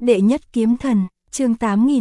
Đệ nhất kiếm thần, chương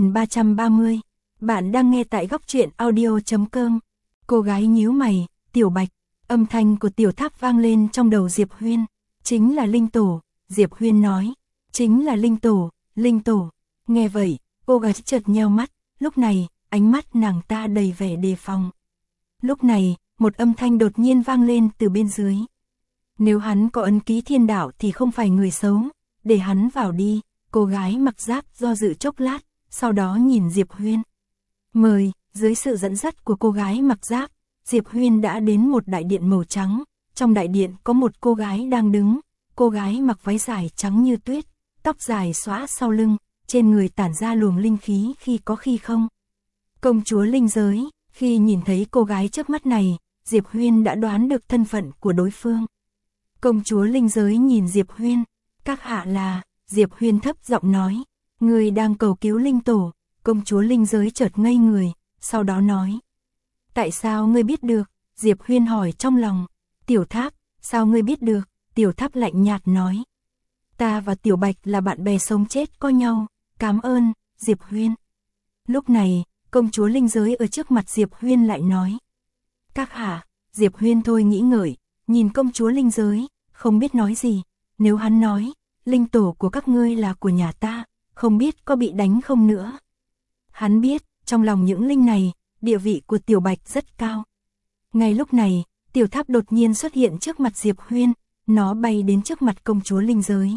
8330. Bạn đang nghe tại góc truyện audio.com. Cô gái nhíu mày, Tiểu Bạch. Âm thanh của Tiểu Tháp vang lên trong đầu Diệp Huyên. Chính là Linh Tổ, Diệp Huyên nói. Chính là Linh Tổ, Linh Tổ. Nghe vậy, cô gái chợt nheo mắt, lúc này, ánh mắt nàng ta đầy vẻ đề phòng. Lúc này, một âm thanh đột nhiên vang lên từ bên dưới. Nếu hắn có ấn ký thiên đạo thì không phải người xấu, để hắn vào đi. Cô gái mặc giáp do dự chốc lát, sau đó nhìn Diệp Huyên. Mời, dưới sự dẫn dắt của cô gái mặc giáp, Diệp Huyên đã đến một đại điện màu trắng. Trong đại điện có một cô gái đang đứng, cô gái mặc váy dài trắng như tuyết, tóc dài xõa sau lưng, trên người tản ra luồng linh khí khi có khi không. Công chúa linh giới, khi nhìn thấy cô gái trước mắt này, Diệp Huyên đã đoán được thân phận của đối phương. Công chúa linh giới nhìn Diệp Huyên, các hạ là... Diệp Huyên thấp giọng nói, người đang cầu cứu Linh Tổ. Công chúa linh giới chợt ngây người, sau đó nói. Tại sao ngươi biết được? Diệp Huyên hỏi trong lòng. Tiểu Tháp, sao ngươi biết được? Tiểu Tháp lạnh nhạt nói. Ta và Tiểu Bạch là bạn bè sống chết có nhau, cảm ơn, Diệp Huyên. Lúc này, công chúa linh giới ở trước mặt Diệp Huyên lại nói. Các hạ, Diệp Huyên thôi nghĩ ngợi, nhìn công chúa linh giới, không biết nói gì. Nếu hắn nói, Linh Tổ của các ngươi là của nhà ta, không biết có bị đánh không nữa. Hắn biết, trong lòng những linh này, địa vị của Tiểu Bạch rất cao. Ngay lúc này, Tiểu Tháp đột nhiên xuất hiện trước mặt Diệp Huyên, nó bay đến trước mặt công chúa linh giới.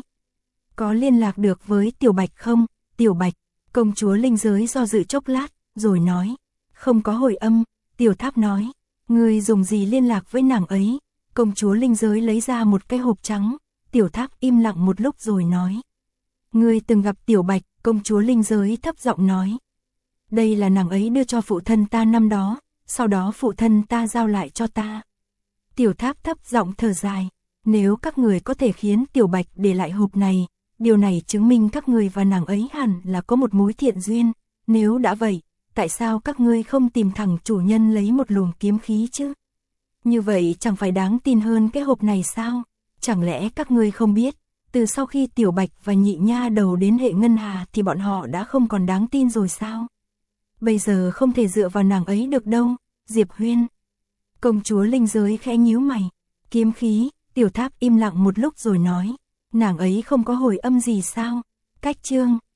Có liên lạc được với Tiểu Bạch không? Tiểu Bạch, công chúa linh giới do dự chốc lát, rồi nói. Không có hồi âm. Tiểu Tháp nói, ngươi dùng gì liên lạc với nàng ấy? Công chúa linh giới lấy ra một cái hộp trắng. Tiểu Tháp im lặng một lúc rồi nói. Ngươi từng gặp Tiểu Bạch, công chúa linh giới thấp giọng nói. Đây là nàng ấy đưa cho phụ thân ta năm đó, sau đó phụ thân ta giao lại cho ta. Tiểu Tháp thấp giọng thở dài. Nếu các người có thể khiến Tiểu Bạch để lại hộp này, điều này chứng minh các người và nàng ấy hẳn là có một mối thiện duyên. Nếu đã vậy, tại sao các ngươi không tìm thẳng chủ nhân lấy một luồng kiếm khí chứ? Như vậy chẳng phải đáng tin hơn cái hộp này sao? Chẳng lẽ các ngươi không biết, từ sau khi Tiểu Bạch và Nhị Nha đầu đến hệ ngân hà thì bọn họ đã không còn đáng tin rồi sao? Bây giờ không thể dựa vào nàng ấy được đâu, Diệp Huyên. Công chúa linh giới khẽ nhíu mày, kiếm khí. Tiểu Tháp im lặng một lúc rồi nói, nàng ấy không có hồi âm gì sao? Cách chương,